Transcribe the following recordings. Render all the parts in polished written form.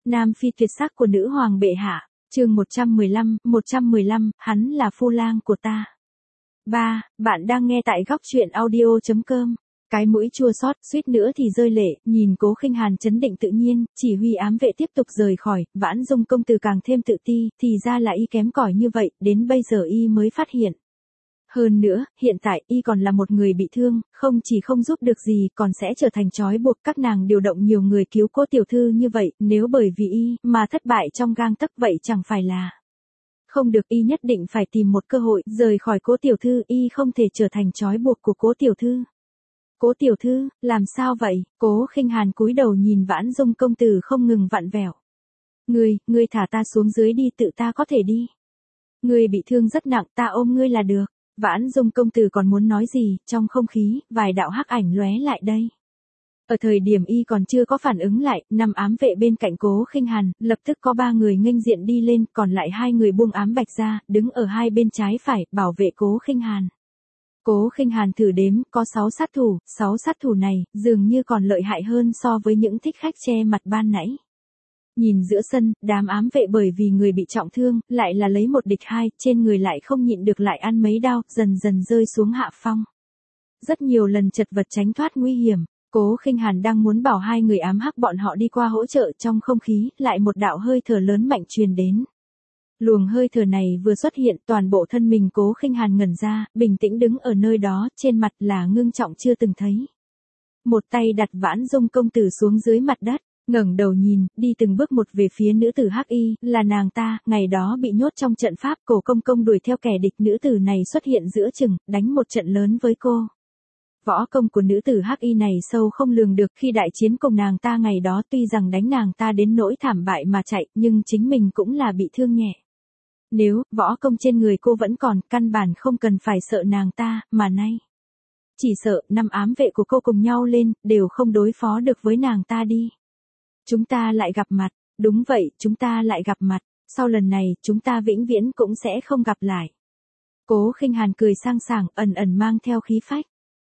Nam phi tuyệt sắc của nữ hoàng bệ hạ, chương 115, hắn là phu lang của ta. 3. Bạn đang nghe tại góc truyện audio.com. Cái mũi chua xót, suýt nữa thì rơi lệ, nhìn Cố Khinh Hàn trấn định tự nhiên, chỉ huy ám vệ tiếp tục rời khỏi, Vãn Dung công tử càng thêm tự ti, thì ra là y kém cỏi như vậy, đến bây giờ y mới phát hiện. Hơn nữa, hiện tại y còn là một người bị thương, không chỉ không giúp được gì còn sẽ trở thành trói buộc các nàng điều động nhiều người cứu Cố tiểu thư như vậy, nếu bởi vì y mà thất bại trong gang tấc vậy chẳng phải là... Không được, y nhất định phải tìm một cơ hội rời khỏi Cố tiểu thư, y không thể trở thành trói buộc của Cố tiểu thư. Cố tiểu thư, làm sao vậy? Cố Khinh Hàn cúi đầu nhìn Vãn Dung công tử không ngừng vặn vẹo. Ngươi thả ta xuống dưới đi, tự ta có thể đi. Ngươi bị thương rất nặng, ta ôm ngươi là được. Vãn Dung công tử còn muốn nói gì, trong không khí, vài đạo hắc ảnh lóe lại đây. Ở thời điểm y còn chưa có phản ứng lại, 5 ám vệ bên cạnh Cố Khinh Hàn, lập tức có 3 người nghênh diện đi lên, còn lại 2 người buông ám bạch ra, đứng ở hai bên trái phải, bảo vệ Cố Khinh Hàn. Cố Khinh Hàn thử đếm, có 6 sát thủ này, dường như còn lợi hại hơn so với những thích khách che mặt ban nãy. Nhìn giữa sân, đám ám vệ bởi vì người bị trọng thương, lại là lấy 1 địch 2, trên người lại không nhịn được lại ăn mấy đao, dần dần rơi xuống hạ phong. Rất nhiều lần chật vật tránh thoát nguy hiểm, Cố Khinh Hàn đang muốn bảo 2 người ám hắc bọn họ đi qua hỗ trợ, trong không khí, lại một đạo hơi thở lớn mạnh truyền đến. Luồng hơi thở này vừa xuất hiện, toàn bộ thân mình Cố Khinh Hàn ngẩn ra, bình tĩnh đứng ở nơi đó, trên mặt là ngưng trọng chưa từng thấy. Một tay đặt Vãn Dung công tử xuống dưới mặt đất, ngẩng đầu nhìn, đi từng bước một về phía nữ tử hắc y, là nàng ta, ngày đó bị nhốt trong trận pháp, Cổ công công đuổi theo kẻ địch, nữ tử này xuất hiện giữa chừng, đánh một trận lớn với cô. Võ công của nữ tử hắc y này sâu không lường được, khi đại chiến cùng nàng ta ngày đó tuy rằng đánh nàng ta đến nỗi thảm bại mà chạy, nhưng chính mình cũng là bị thương nhẹ. Nếu võ công trên người cô vẫn còn, căn bản không cần phải sợ nàng ta, mà nay chỉ sợ 5 ám vệ của cô cùng nhau lên, đều không đối phó được với nàng ta đi. Chúng ta lại gặp mặt, đúng vậy, chúng ta lại gặp mặt, sau lần này, chúng ta vĩnh viễn cũng sẽ không gặp lại. Cố Khinh Hàn cười sang sảng, ẩn ẩn mang theo khí phách.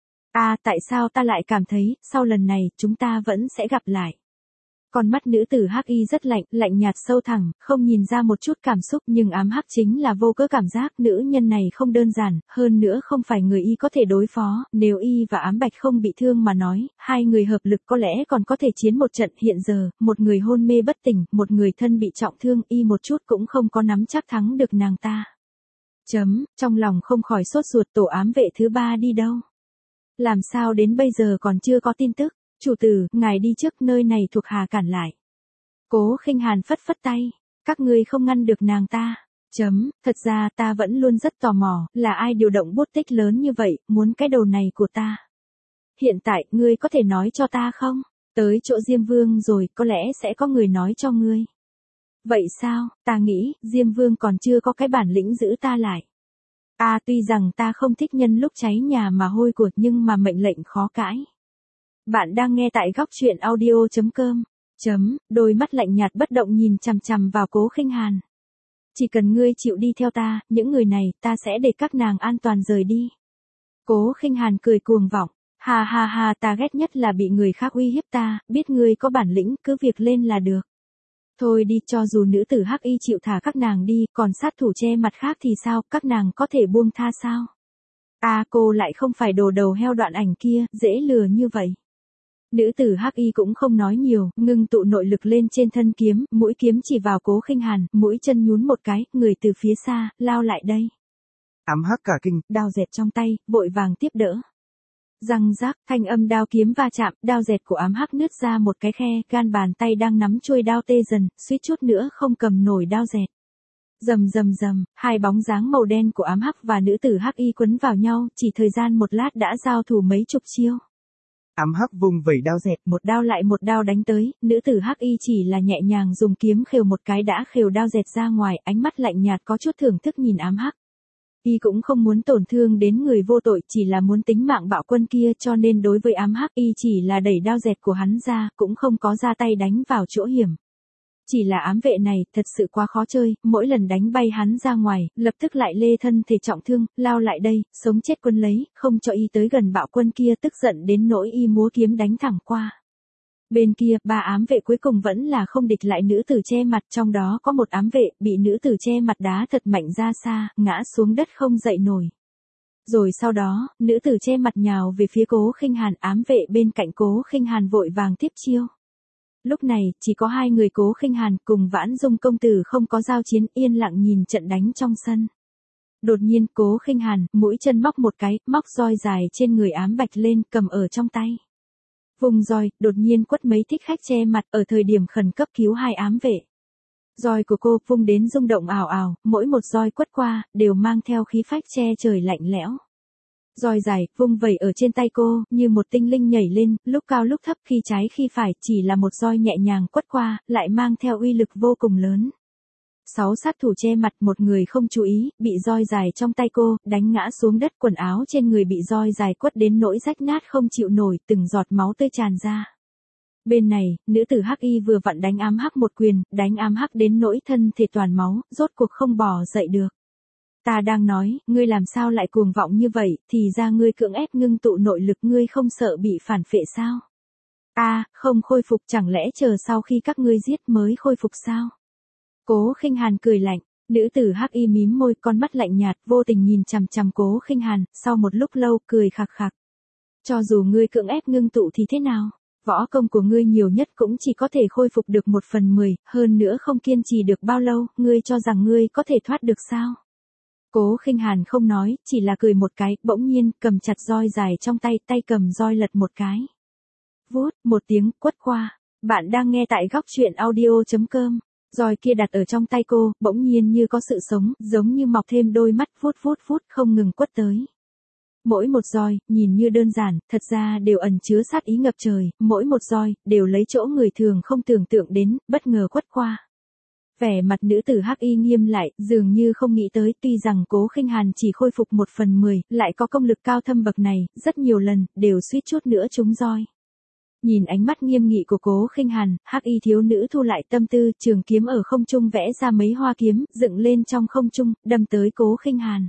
Tại sao ta lại cảm thấy, sau lần này, chúng ta vẫn sẽ gặp lại. Con mắt nữ tử hắc y rất lạnh, lạnh nhạt sâu thẳng, không nhìn ra một chút cảm xúc, nhưng ám hắc chính là vô cớ cảm giác nữ nhân này không đơn giản, hơn nữa không phải người y có thể đối phó, nếu y và ám bạch không bị thương mà nói, 2 người hợp lực có lẽ còn có thể chiến một trận, hiện giờ, một người hôn mê bất tỉnh, một người thân bị trọng thương, y một chút cũng không có nắm chắc thắng được nàng ta. Trong lòng không khỏi sốt ruột, tổ ám vệ thứ 3 đi đâu? Làm sao đến bây giờ còn chưa có tin tức? Chủ tử, ngài đi trước, nơi này thuộc hạ cản lại. Cố Khinh Hàn phất phất tay, các ngươi không ngăn được nàng ta. Thật ra ta vẫn luôn rất tò mò, là ai điều động bút tích lớn như vậy, muốn cái đầu này của ta. Hiện tại, ngươi có thể nói cho ta không? Tới chỗ Diêm Vương rồi, có lẽ sẽ có người nói cho ngươi. Vậy sao, ta nghĩ, Diêm Vương còn chưa có cái bản lĩnh giữ ta lại. Tuy rằng ta không thích nhân lúc cháy nhà mà hôi của, nhưng mà mệnh lệnh khó cãi. Bạn đang nghe tại góc truyện audio.com. Đôi mắt lạnh nhạt bất động nhìn chằm chằm vào Cố Khinh Hàn. Chỉ cần ngươi chịu đi theo ta, những người này, ta sẽ để các nàng an toàn rời đi. Cố Khinh Hàn cười cuồng vọng. Ha, ta ghét nhất là bị người khác uy hiếp ta, biết ngươi có bản lĩnh, cứ việc lên là được. Thôi đi, cho dù nữ tử hắc y chịu thả các nàng đi, còn sát thủ che mặt khác thì sao, các nàng có thể buông tha sao? Cô lại không phải đồ đầu heo đoạn ảnh kia, dễ lừa như vậy. Nữ tử hắc y cũng không nói nhiều, ngưng tụ nội lực lên trên thân kiếm, mũi kiếm chỉ vào Cố Khinh Hàn, mũi chân nhún một cái, người từ phía xa, lao lại đây. Ám hắc cả kinh, đao dẹt trong tay, vội vàng tiếp đỡ. Răng rác, thanh âm đao kiếm va chạm, đao dẹt của ám hắc nứt ra một cái khe, gan bàn tay đang nắm chuôi đao tê dần, suýt chút nữa không cầm nổi đao dẹt. Rầm, 2 bóng dáng màu đen của ám hắc và nữ tử hắc y quấn vào nhau, chỉ thời gian một lát đã giao thủ mấy chục chiêu. Ám hắc vung vẩy đao dẹt, một đao lại một đao đánh tới, nữ tử hắc y chỉ là nhẹ nhàng dùng kiếm khều một cái đã khều đao dẹt ra ngoài, ánh mắt lạnh nhạt có chút thưởng thức nhìn ám hắc. Y cũng không muốn tổn thương đến người vô tội, chỉ là muốn tính mạng bạo quân kia, cho nên đối với ám hắc y chỉ là đẩy đao dẹt của hắn ra, cũng không có ra tay đánh vào chỗ hiểm. Chỉ là ám vệ này, thật sự quá khó chơi, mỗi lần đánh bay hắn ra ngoài, lập tức lại lê thân thể trọng thương, lao lại đây, sống chết quân lấy, không cho y tới gần bạo quân kia, tức giận đến nỗi y múa kiếm đánh thẳng qua. Bên kia, ba ám vệ cuối cùng vẫn là không địch lại nữ tử che mặt, trong đó có một ám vệ, bị nữ tử che mặt đá thật mạnh ra xa, ngã xuống đất không dậy nổi. Rồi sau đó, nữ tử che mặt nhào về phía Cố Khinh Hàn, ám vệ bên cạnh Cố Khinh Hàn vội vàng tiếp chiêu. Lúc này, chỉ có hai người Cố Khinh Hàn cùng Vãn Dung công tử không có giao chiến, yên lặng nhìn trận đánh trong sân. Đột nhiên, Cố Khinh Hàn, mũi chân móc một cái, móc roi dài trên người ám bạch lên, cầm ở trong tay. Vùng roi, đột nhiên quất mấy thích khách che mặt, ở thời điểm khẩn cấp cứu hai ám vệ. Roi của cô vung đến rung động ảo ảo, mỗi một roi quất qua, đều mang theo khí phách che trời lạnh lẽo. Roi dài, vung vẩy ở trên tay cô, như một tinh linh nhảy lên, lúc cao lúc thấp, khi trái khi phải, chỉ là một roi nhẹ nhàng quất qua, lại mang theo uy lực vô cùng lớn. 6 sát thủ che mặt, một người không chú ý, bị roi dài trong tay cô, đánh ngã xuống đất, quần áo trên người bị roi dài quất đến nỗi rách nát không chịu nổi, từng giọt máu tươi tràn ra. Bên này, nữ tử Hắc Y vừa vặn đánh ám Hắc một quyền, đánh ám Hắc đến nỗi thân thể toàn máu, rốt cuộc không bò dậy được. Ta đang nói, ngươi làm sao lại cuồng vọng như vậy, thì ra ngươi cưỡng ép ngưng tụ nội lực, ngươi không sợ bị phản phệ sao? Không khôi phục, chẳng lẽ chờ sau khi các ngươi giết mới khôi phục sao? Cố Khinh Hàn cười lạnh, nữ tử Hắc Y mím môi, con mắt lạnh nhạt, vô tình nhìn chằm chằm Cố Khinh Hàn, sau một lúc lâu, cười khạc khạc. Cho dù ngươi cưỡng ép ngưng tụ thì thế nào? Võ công của ngươi nhiều nhất cũng chỉ có thể khôi phục được 1/10, hơn nữa không kiên trì được bao lâu, ngươi cho rằng ngươi có thể thoát được sao? Cố Khinh Hàn không nói, chỉ là cười một cái, bỗng nhiên, cầm chặt roi dài trong tay, tay cầm roi lật một cái. Vút, một tiếng, quất qua. Bạn đang nghe tại góc truyện audio.com. Roi kia đặt ở trong tay cô, bỗng nhiên như có sự sống, giống như mọc thêm đôi mắt, vút vút vút, không ngừng quất tới. Mỗi một roi, nhìn như đơn giản, thật ra đều ẩn chứa sát ý ngập trời, mỗi một roi, đều lấy chỗ người thường không tưởng tượng đến, bất ngờ quất qua. Vẻ mặt nữ tử Hắc Y nghiêm lại, dường như không nghĩ tới, tuy rằng Cố Khinh Hàn chỉ khôi phục 1/10, lại có công lực cao thâm bậc này, rất nhiều lần, đều suýt chút nữa trúng roi. Nhìn ánh mắt nghiêm nghị của Cố Khinh Hàn, Hắc Y thiếu nữ thu lại tâm tư, trường kiếm ở không trung vẽ ra mấy hoa kiếm, dựng lên trong không trung, đâm tới Cố Khinh Hàn.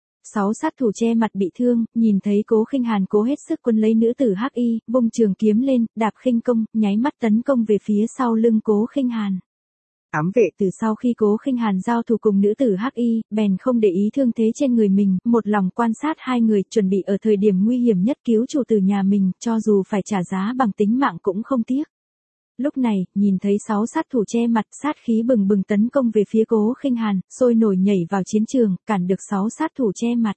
6 sát thủ che mặt bị thương, nhìn thấy Cố Khinh Hàn cố hết sức quấn lấy nữ tử Hắc Y, vung trường kiếm lên, đạp khinh công, nháy mắt tấn công về phía sau lưng Cố Khinh Hàn. Ám vệ từ sau khi Cố Khinh Hàn giao thủ cùng nữ tử Hắc Y, bèn không để ý thương thế trên người mình, một lòng quan sát hai người, chuẩn bị ở thời điểm nguy hiểm nhất cứu chủ tử nhà mình, cho dù phải trả giá bằng tính mạng cũng không tiếc. Lúc này, nhìn thấy 6 sát thủ che mặt, sát khí bừng bừng tấn công về phía Cố Khinh Hàn, sôi nổi nhảy vào chiến trường, cản được 6 sát thủ che mặt.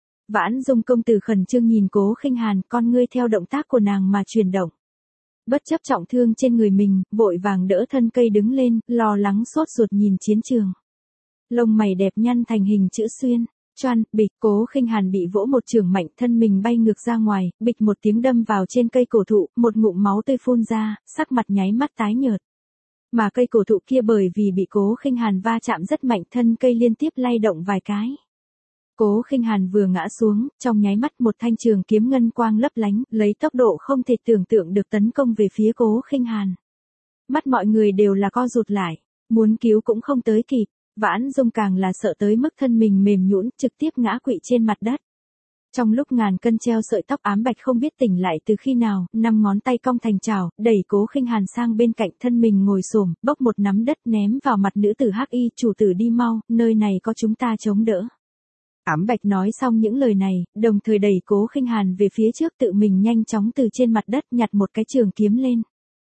Vãn Dung công tử khẩn trương nhìn Cố Khinh Hàn, con ngươi theo động tác của nàng mà chuyển động. Bất chấp trọng thương trên người mình, vội vàng đỡ thân cây đứng lên, lo lắng sốt ruột nhìn chiến trường. Lông mày đẹp nhăn thành hình chữ xuyên, choan, bịch, Cố Khinh Hàn bị vỗ một chưởng mạnh, thân mình bay ngược ra ngoài, bịch một tiếng đâm vào trên cây cổ thụ, một ngụm máu tươi phun ra, sắc mặt nháy mắt tái nhợt. Mà cây cổ thụ kia bởi vì bị Cố Khinh Hàn va chạm rất mạnh, thân cây liên tiếp lay động vài cái. Cố Khinh Hàn vừa ngã xuống, trong nháy mắt một thanh trường kiếm ngân quang lấp lánh, lấy tốc độ không thể tưởng tượng được tấn công về phía Cố Khinh Hàn. Mắt mọi người đều là co rụt lại, muốn cứu cũng không tới kịp, Vãn Dung càng là sợ tới mức thân mình mềm nhũn, trực tiếp ngã quỵ trên mặt đất. Trong lúc ngàn cân treo sợi tóc, ám bạch không biết tỉnh lại từ khi nào, 5 ngón tay cong thành chảo, đẩy Cố Khinh Hàn sang bên cạnh, thân mình ngồi xổm, bốc một nắm đất ném vào mặt nữ tử Hắc Y, chủ tử đi mau, nơi này có chúng ta chống đỡ. Ám bạch nói xong những lời này, đồng thời đẩy Cố Khinh Hàn về phía trước, tự mình nhanh chóng từ trên mặt đất nhặt một cái trường kiếm lên.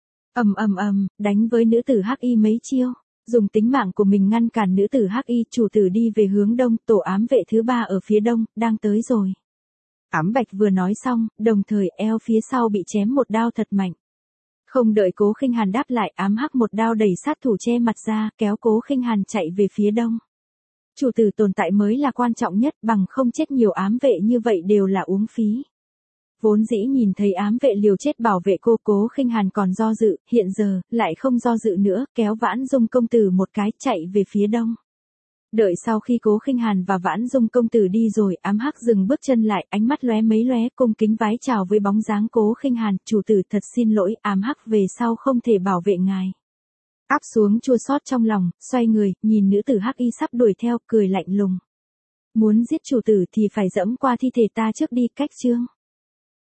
Đánh với nữ tử Hắc Y mấy chiêu, dùng tính mạng của mình ngăn cản nữ tử Hắc Y, chủ tử đi về hướng đông, tổ ám vệ thứ 3 ở phía đông, đang tới rồi. Ám bạch vừa nói xong, đồng thời eo phía sau bị chém một đao thật mạnh. Không đợi Cố Khinh Hàn đáp lại, ám hắc một đao đẩy sát thủ che mặt ra, kéo Cố Khinh Hàn chạy về phía đông. Chủ tử tồn tại mới là quan trọng nhất, bằng không chết nhiều ám vệ như vậy đều là uống phí. Vốn dĩ nhìn thấy ám vệ liều chết bảo vệ cô, Cố Khinh Hàn còn do dự, hiện giờ, lại không do dự nữa, kéo Vãn Dung công tử một cái, chạy về phía đông. Đợi sau khi Cố Khinh Hàn và Vãn Dung công tử đi rồi, ám hắc dừng bước chân lại, ánh mắt lóe mấy lóe, cung kính vái chào với bóng dáng Cố Khinh Hàn, chủ tử thật xin lỗi, ám hắc về sau không thể bảo vệ ngài. Áp xuống chua xót trong lòng, xoay người, nhìn nữ tử Hắc Y sắp đuổi theo, cười lạnh lùng. Muốn giết chủ tử thì phải dẫm qua thi thể ta trước đi, cách chương.